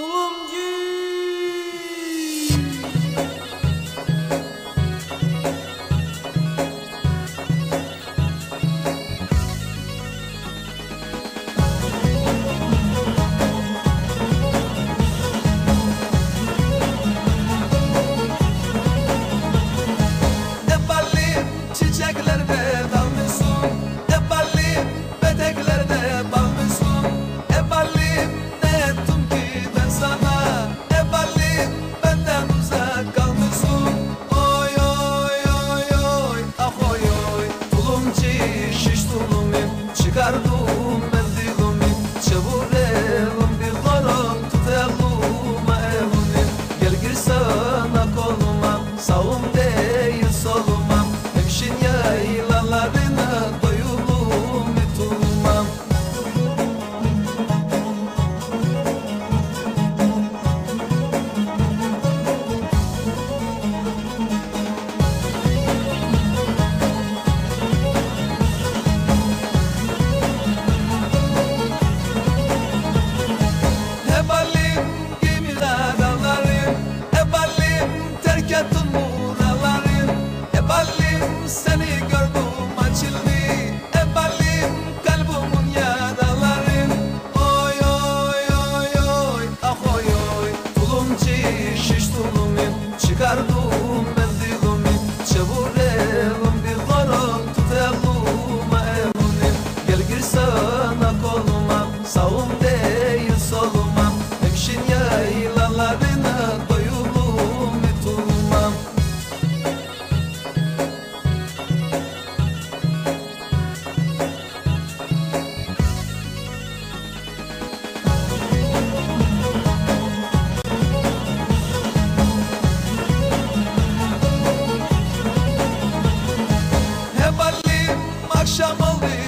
Tulumcu. Eballim çiçeklerde dalmışsın, eballim peteklerde balmışsın, eballim ne ettim ki ben sana, eballim benden uzak kalmışsın. Oy oy oy oy, ah oy oy, tulumcu şiş tulumim, çıkardım ben dilimi, çevirelim bir horon tutalım evimi, gel gir sana koluma, sağım değil soluma, hemşin yaylalarına doyulum bitulmam. Eballim gemiler ağlarım, eballim terk ettim buraları, eballim seni gördüm açıldı, eballim kalbimin yaraları. Oy oy oy oy, ah oy oy, tulumcu şiş tulumim, çıkardım ben dilimi, çevirelim bir horon tutalım evimi, gel gir sana koluma, sağım değil soluma, hemşin yaylalarına doyulum bitulmam. Eballim akşam oldu